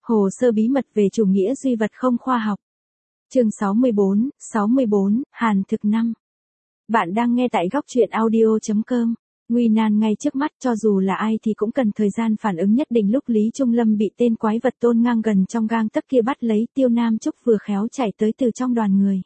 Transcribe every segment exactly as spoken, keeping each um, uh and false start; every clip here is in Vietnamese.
Hồ sơ bí mật về chủ nghĩa duy vật không khoa học. Chương sáu mươi bốn, sáu mươi bốn, Hàn thực năm. Bạn đang nghe tại góc truyện audio chấm com. Nguy nan ngay trước mắt, cho dù là ai thì cũng cần thời gian phản ứng nhất định. Lúc Lý Trung Lâm bị tên quái vật Tôn Ngang gần trong gang tấc kia bắt lấy, Tiêu Nam Trúc vừa khéo chạy tới từ trong đoàn người.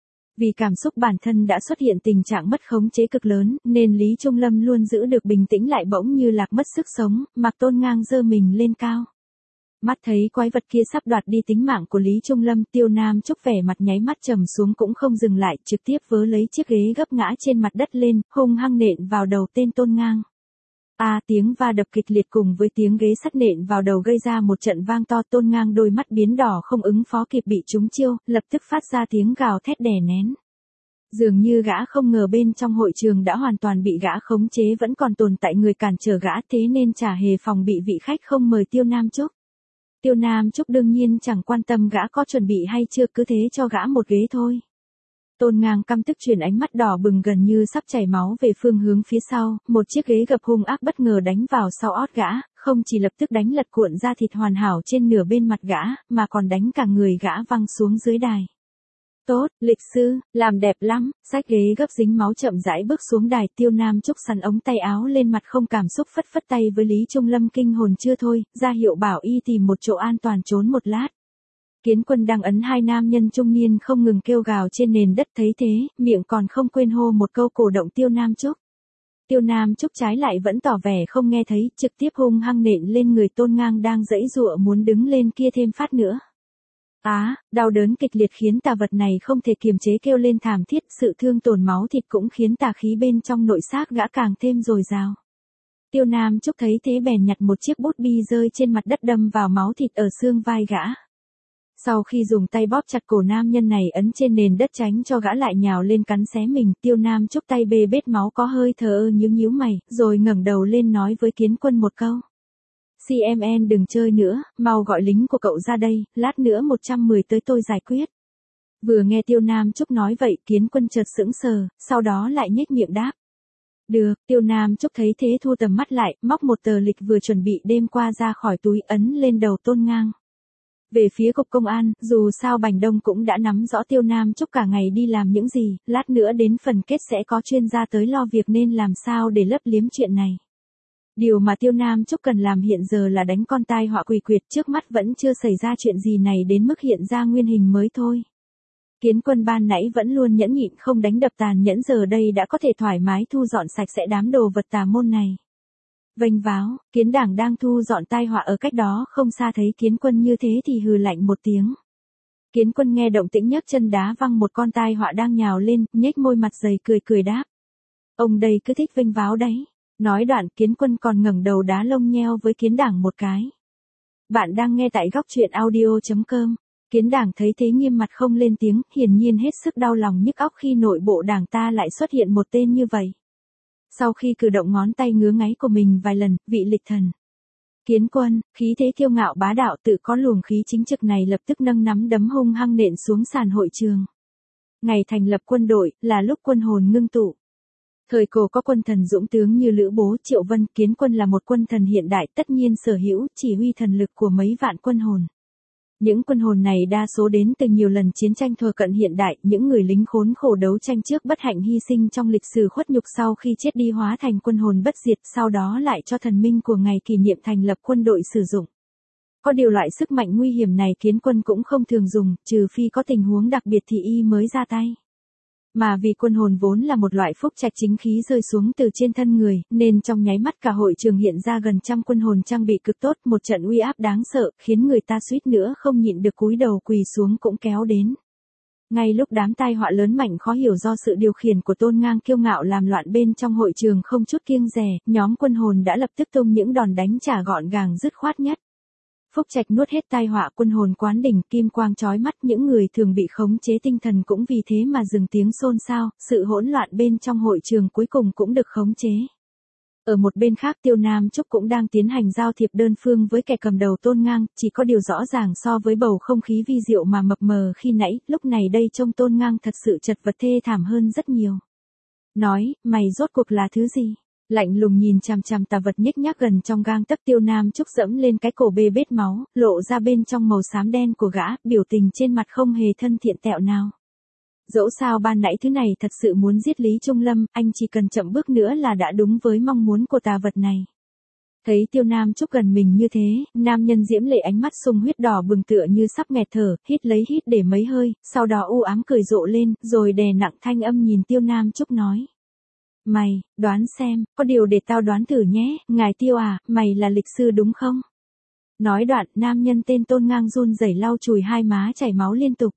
Vì cảm xúc bản thân đã xuất hiện tình trạng mất khống chế cực lớn, nên Lý Trung Lâm luôn giữ được bình tĩnh lại bỗng như lạc mất sức sống, mặc Tôn Ngang giơ mình lên cao. Mắt thấy quái vật kia sắp đoạt đi tính mạng của Lý Trung Lâm, Tiêu Nam Trúc vẻ mặt nháy mắt trầm xuống cũng không dừng lại, trực tiếp vớ lấy chiếc ghế gấp ngã trên mặt đất lên, hung hăng nện vào đầu tên Tôn Ngang. A à, tiếng va đập kịch liệt cùng với tiếng ghế sắt nện vào đầu gây ra một trận vang to. Tôn Ngang đôi mắt biến đỏ không ứng phó kịp bị trúng chiêu, lập tức phát ra tiếng gào thét đè nén. Dường như gã không ngờ bên trong hội trường đã hoàn toàn bị gã khống chế, vẫn còn tồn tại người cản trở gã, thế nên chả hề phòng bị vị khách không mời Tiêu Nam Trúc. Tiêu Nam Trúc đương nhiên chẳng quan tâm gã có chuẩn bị hay chưa, cứ thế cho gã một ghế thôi. Tôn Ngang căm tức chuyển ánh mắt đỏ bừng gần như sắp chảy máu về phương hướng phía sau, một chiếc ghế gập hung ác bất ngờ đánh vào sau ót gã, không chỉ lập tức đánh lật cuộn da thịt hoàn hảo trên nửa bên mặt gã, mà còn đánh cả người gã văng xuống dưới đài. Tốt, lịch sư, làm đẹp lắm. Xách ghế gấp dính máu chậm rãi bước xuống đài. Tiêu Nam Trúc sắn ống tay áo lên mặt không cảm xúc, phất phất tay với Lý Trung Lâm kinh hồn chưa thôi, ra hiệu bảo y tìm một chỗ an toàn trốn một lát. Kiến Quân đang ấn hai nam nhân trung niên không ngừng kêu gào trên nền đất, thấy thế, miệng còn không quên hô một câu cổ động Tiêu Nam Trúc. Tiêu Nam Trúc trái lại vẫn tỏ vẻ không nghe thấy, trực tiếp hung hăng nện lên người Tôn Ngang đang giãy giụa muốn đứng lên kia thêm phát nữa. Á, à, đau đớn kịch liệt khiến tà vật này không thể kiềm chế kêu lên thảm thiết, sự thương tổn máu thịt cũng khiến tà khí bên trong nội xác gã càng thêm dồi dào. Tiêu Nam Trúc thấy thế bèn nhặt một chiếc bút bi rơi trên mặt đất đâm vào máu thịt ở xương vai gã. Sau khi dùng tay bóp chặt cổ nam nhân này ấn trên nền đất tránh cho gã lại nhào lên cắn xé mình, Tiêu Nam Trúc tay bê bết máu có hơi thờ ơ nhíu nhíu mày, rồi ngẩng đầu lên nói với Kiến Quân một câu. xê em en đừng chơi nữa, mau gọi lính của cậu ra đây, lát nữa một trăm mười tới tôi giải quyết. Vừa nghe Tiêu Nam Trúc nói vậy, Kiến Quân chợt sững sờ, sau đó lại nhếch miệng đáp. Được, Tiêu Nam Trúc thấy thế thu tầm mắt lại, móc một tờ lịch vừa chuẩn bị đêm qua ra khỏi túi ấn lên đầu Tôn Ngang. Về phía cục công an, dù sao Bành Đông cũng đã nắm rõ Tiêu Nam Trúc cả ngày đi làm những gì, lát nữa đến phần kết sẽ có chuyên gia tới lo việc nên làm sao để lấp liếm chuyện này. Điều mà Tiêu Nam Trúc cần làm hiện giờ là đánh con tai họa quỷ quyệt, trước mắt vẫn chưa xảy ra chuyện gì này đến mức hiện ra nguyên hình mới thôi. Kiến Quân ban nãy vẫn luôn nhẫn nhịn không đánh đập tàn nhẫn, giờ đây đã có thể thoải mái thu dọn sạch sẽ đám đồ vật tà môn này. Vênh váo, Kiến Đảng đang thu dọn tai họa ở cách đó không xa thấy Kiến Quân như thế thì hừ lạnh một tiếng. Kiến Quân nghe động tĩnh nhấc chân đá văng một con tai họa đang nhào lên, nhếch môi mặt dày cười cười đáp. Ông đây cứ thích vênh váo đấy. Nói đoạn, Kiến Quân còn ngẩng đầu đá lông nheo với Kiến Đảng một cái. Bạn đang nghe tại góc truyện audio chấm com. Kiến Đảng thấy thế nghiêm mặt không lên tiếng, hiển nhiên hết sức đau lòng nhức óc khi nội bộ đảng ta lại xuất hiện một tên như vậy. Sau khi cử động ngón tay ngứa ngáy của mình vài lần, vị lịch thần. Kiến Quân, khí thế kiêu ngạo bá đạo tự có luồng khí chính trực này lập tức nâng nắm đấm hung hăng nện xuống sàn hội trường. Ngày thành lập quân đội, là lúc quân hồn ngưng tụ. Thời cổ có quân thần dũng tướng như Lữ Bố, Triệu Vân, Kiến Quân là một quân thần hiện đại, tất nhiên sở hữu chỉ huy thần lực của mấy vạn quân hồn. Những quân hồn này đa số đến từ nhiều lần chiến tranh thuở cận hiện đại, những người lính khốn khổ đấu tranh trước bất hạnh hy sinh trong lịch sử khuất nhục sau khi chết đi hóa thành quân hồn bất diệt, sau đó lại cho thần minh của ngày kỷ niệm thành lập quân đội sử dụng. Có điều loại sức mạnh nguy hiểm này Kiến Quân cũng không thường dùng, trừ phi có tình huống đặc biệt thì y mới ra tay. Mà vì quân hồn vốn là một loại phúc trạch chính khí rơi xuống từ trên thân người, nên trong nháy mắt cả hội trường hiện ra gần trăm quân hồn trang bị cực tốt, một trận uy áp đáng sợ, khiến người ta suýt nữa không nhịn được cúi đầu quỳ xuống cũng kéo đến. Ngay lúc đám tai họa lớn mạnh khó hiểu do sự điều khiển của Tôn Ngang kiêu ngạo làm loạn bên trong hội trường không chút kiêng dè, nhóm quân hồn đã lập tức tung những đòn đánh trả gọn gàng dứt khoát nhất. Phúc trạch nuốt hết tai họa, quân hồn quán đỉnh, kim quang chói mắt, những người thường bị khống chế tinh thần cũng vì thế mà dừng tiếng xôn xao, sự hỗn loạn bên trong hội trường cuối cùng cũng được khống chế. Ở một bên khác Tiêu Nam Trúc cũng đang tiến hành giao thiệp đơn phương với kẻ cầm đầu Tôn Ngang, chỉ có điều rõ ràng so với bầu không khí vi diệu mà mập mờ khi nãy, lúc này đây trông Tôn Ngang thật sự chật vật thê thảm hơn rất nhiều. Nói, mày rốt cuộc là thứ gì? Lạnh lùng nhìn chằm chằm tà vật nhếch nhác gần trong gang tấc Tiêu Nam Trúc dẫm lên cái cổ bê bết máu, lộ ra bên trong màu xám đen của gã, biểu tình trên mặt không hề thân thiện tẹo nào. Dẫu sao ban nãy thứ này thật sự muốn giết Lý Trung Lâm, anh chỉ cần chậm bước nữa là đã đúng với mong muốn của tà vật này. Thấy Tiêu Nam Trúc gần mình như thế, nam nhân diễm lệ ánh mắt sung huyết đỏ bừng tựa như sắp nghẹt thở, hít lấy hít để mấy hơi, sau đó u ám cười rộ lên, rồi đè nặng thanh âm nhìn Tiêu Nam Trúc nói. Mày, đoán xem, có điều để tao đoán thử nhé, ngài Tiêu à, mày là lịch sư đúng không? Nói đoạn, nam nhân tên Tôn Ngang run rẩy lau chùi hai má chảy máu liên tục.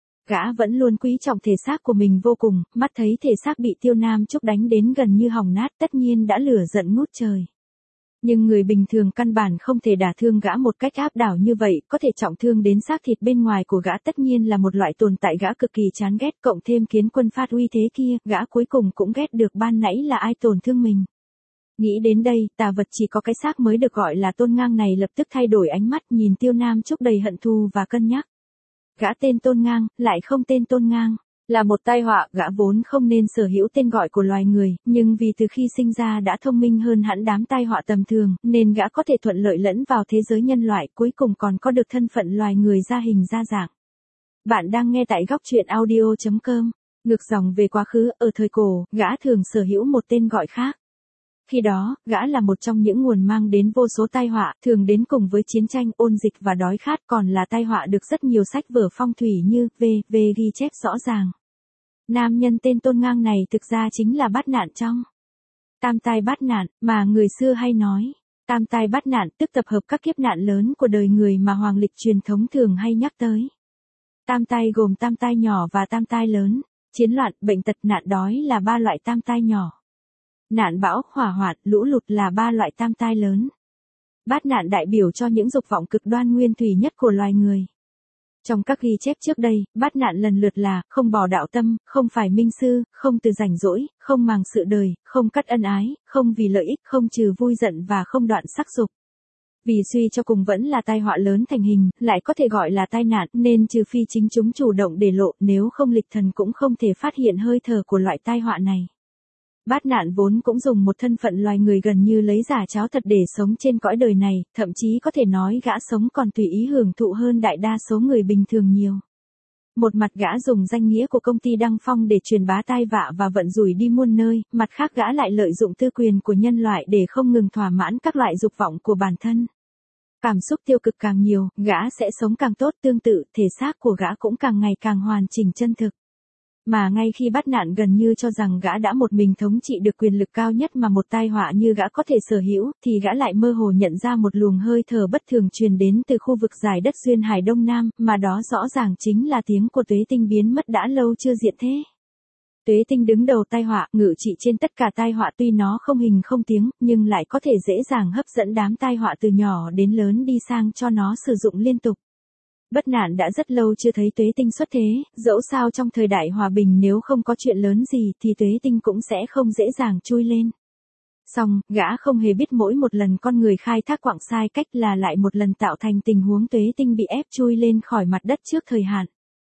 Gã vẫn luôn quý trọng thể xác của mình vô cùng, mắt thấy thể xác bị Tiêu Nam Trúc đánh đến gần như hỏng nát tất nhiên đã lửa giận ngút trời. Nhưng người bình thường căn bản không thể đả thương gã một cách áp đảo như vậy, có thể trọng thương đến xác thịt bên ngoài của gã tất nhiên là một loại tồn tại gã cực kỳ chán ghét, cộng thêm Kiến Quân phát uy thế kia, gã cuối cùng cũng ghét được ban nãy là ai tổn thương mình. Nghĩ đến đây, tà vật chỉ có cái xác mới được gọi là Tôn Ngang này lập tức thay đổi ánh mắt nhìn Tiêu Nam Trúc đầy hận thù và cân nhắc. Gã tên Tôn Ngang, lại không tên Tôn Ngang. Là một tai họa, gã vốn không nên sở hữu tên gọi của loài người, nhưng vì từ khi sinh ra đã thông minh hơn hẳn đám tai họa tầm thường, nên gã có thể thuận lợi lẫn vào thế giới nhân loại, cuối cùng còn có được thân phận loài người ra hình ra dạng. Bạn đang nghe tại góc truyện audio chấm com. Ngược dòng về quá khứ, ở thời cổ, gã thường sở hữu một tên gọi khác. Khi đó, gã là một trong những nguồn mang đến vô số tai họa, thường đến cùng với chiến tranh, ôn dịch và đói khát, còn là tai họa được rất nhiều sách vở phong thủy như V, V ghi chép rõ ràng. Nam nhân tên Tôn Ngang này thực ra chính là bát nạn trong tam tai bát nạn, mà người xưa hay nói. Tam tai bát nạn tức tập hợp các kiếp nạn lớn của đời người mà hoàng lịch truyền thống thường hay nhắc tới. Tam tai gồm tam tai nhỏ và tam tai lớn. Chiến loạn, bệnh tật, nạn đói là ba loại tam tai nhỏ. Nạn bão, hỏa hoạn, lũ lụt là ba loại tam tai lớn. Bát nạn đại biểu cho những dục vọng cực đoan nguyên thủy nhất của loài người. Trong các ghi chép trước đây, bát nạn lần lượt là, không bỏ đạo tâm, không phải minh sư, không từ rảnh rỗi, không màng sự đời, không cắt ân ái, không vì lợi ích, không trừ vui giận và không đoạn sắc dục. Vì suy cho cùng vẫn là tai họa lớn thành hình, lại có thể gọi là tai nạn, nên trừ phi chính chúng chủ động để lộ, nếu không lịch thần cũng không thể phát hiện hơi thở của loại tai họa này. Bát nạn vốn cũng dùng một thân phận loài người gần như lấy giả cháo thật để sống trên cõi đời này, thậm chí có thể nói gã sống còn tùy ý hưởng thụ hơn đại đa số người bình thường nhiều. Một mặt gã dùng danh nghĩa của công ty Đăng Phong để truyền bá tai vạ và vận rủi đi muôn nơi, mặt khác gã lại lợi dụng tư quyền của nhân loại để không ngừng thỏa mãn các loại dục vọng của bản thân. Cảm xúc tiêu cực càng nhiều, gã sẽ sống càng tốt, tương tự, thể xác của gã cũng càng ngày càng hoàn chỉnh chân thực. Mà ngay khi bát nạn gần như cho rằng gã đã một mình thống trị được quyền lực cao nhất mà một tai họa như gã có thể sở hữu, thì gã lại mơ hồ nhận ra một luồng hơi thở bất thường truyền đến từ khu vực giải đất duyên hải Đông Nam, mà đó rõ ràng chính là tiếng của Tuế Tinh biến mất đã lâu chưa diện thế. Tuế Tinh đứng đầu tai họa, ngự trị trên tất cả tai họa, tuy nó không hình không tiếng, nhưng lại có thể dễ dàng hấp dẫn đám tai họa từ nhỏ đến lớn đi sang cho nó sử dụng liên tục. Bất nạn đã rất lâu chưa thấy Tuế Tinh xuất thế, dẫu sao trong thời đại hòa bình nếu không có chuyện lớn gì thì Tuế Tinh cũng sẽ không dễ dàng chui lên. Song, gã không hề biết mỗi một lần con người khai thác quạng sai cách là lại một lần tạo thành tình huống Tuế Tinh bị ép chui lên khỏi mặt đất trước thời hạn.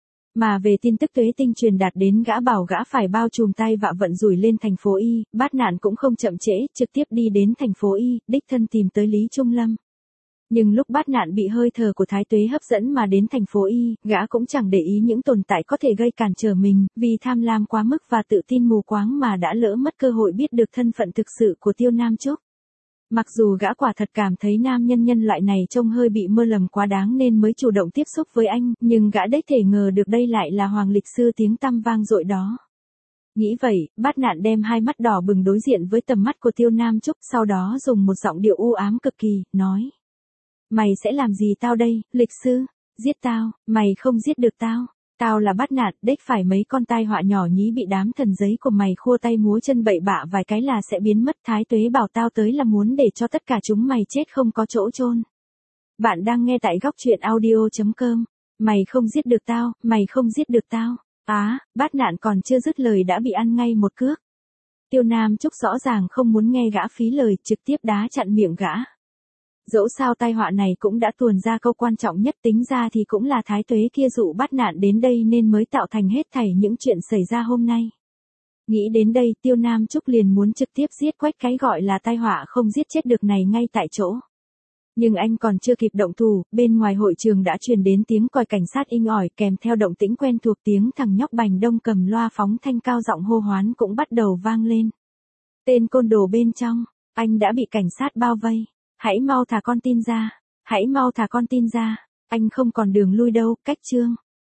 Mà về tin tức Tuế Tinh truyền đạt đến gã bảo gã phải bao trùm tai vạ vận rủi lên thành phố Y, bát nạn cũng không chậm trễ, trực tiếp đi đến thành phố Y, đích thân tìm tới Lý Trung Lâm. Nhưng lúc bát nạn bị hơi thở của Thái Tuế hấp dẫn mà đến thành phố Y, gã cũng chẳng để ý những tồn tại có thể gây cản trở mình, vì tham lam quá mức và tự tin mù quáng mà đã lỡ mất cơ hội biết được thân phận thực sự của Tiêu Nam Trúc. Mặc dù gã quả thật cảm thấy nam nhân nhân loại này trông hơi bị mơ lầm quá đáng nên mới chủ động tiếp xúc với anh, nhưng gã đếch thể ngờ được đây lại là hoàng lịch sư tiếng tăm vang dội đó. Nghĩ vậy, bát nạn đem hai mắt đỏ bừng đối diện với tầm mắt của Tiêu Nam Trúc, sau đó dùng một giọng điệu u ám cực kỳ, nói. Mày sẽ làm gì tao đây, lịch sư? Giết tao, mày không giết được tao. Tao là bát nạn, đếch phải mấy con tai họa nhỏ nhí bị đám thần giấy của mày khua tay múa chân bậy bạ vài cái là sẽ biến mất. Thái Tuế bảo tao tới là muốn để cho tất cả chúng mày chết không có chỗ chôn. Bạn đang nghe tại góc truyện audio chấm com. Mày không giết được tao, mày không giết được tao. Á, bát nạn còn chưa dứt lời đã bị ăn ngay một cước. Tiêu Nam Trúc rõ ràng không muốn nghe gã phí lời, trực tiếp đá chặn miệng gã. Dẫu sao tai họa này cũng đã tuồn ra câu quan trọng nhất, tính ra thì cũng là Thái Tuế kia dụ bát nạn đến đây nên mới tạo thành hết thảy những chuyện xảy ra hôm nay. Nghĩ đến đây Tiêu Nam Trúc liền muốn trực tiếp giết Quách cái gọi là tai họa không giết chết được này ngay tại chỗ. Nhưng anh còn chưa kịp động thủ, bên ngoài hội trường đã truyền đến tiếng còi cảnh sát inh ỏi kèm theo động tĩnh quen thuộc tiếng thằng nhóc Bành Đông cầm loa phóng thanh cao giọng hô hoán cũng bắt đầu vang lên. Tên côn đồ bên trong, anh đã bị cảnh sát bao vây, hãy mau thả con tin ra, hãy mau thả con tin ra, anh không còn đường lui đâu, cách trương.